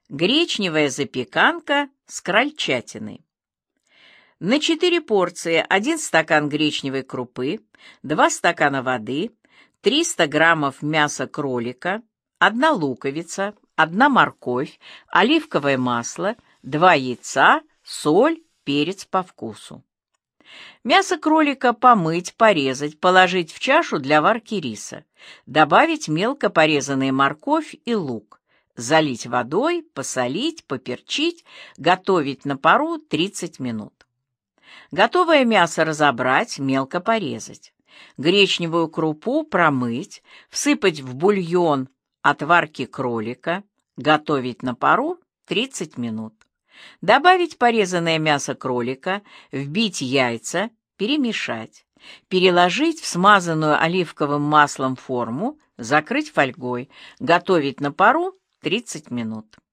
Гречневая запеканка с крольчатиной. На 4 порции 1 стакан гречневой крупы, 2 стакана воды, 300 граммов мяса кролика, 1 луковица, 1 морковь, оливковое масло, 2 яйца, соль, перец по вкусу. Мясо кролика помыть, порезать, положить в чашу для варки риса. Добавить мелко порезанные морковь и лук. Залить водой, посолить, поперчить, готовить на пару 30 минут. Готовое мясо разобрать, мелко порезать. Гречневую крупу промыть, всыпать в бульон от варки кролика, готовить на пару 30 минут. Добавить порезанное мясо кролика, вбить яйца, перемешать. Переложить в смазанную оливковым маслом форму, закрыть фольгой, готовить на пару 30 минут.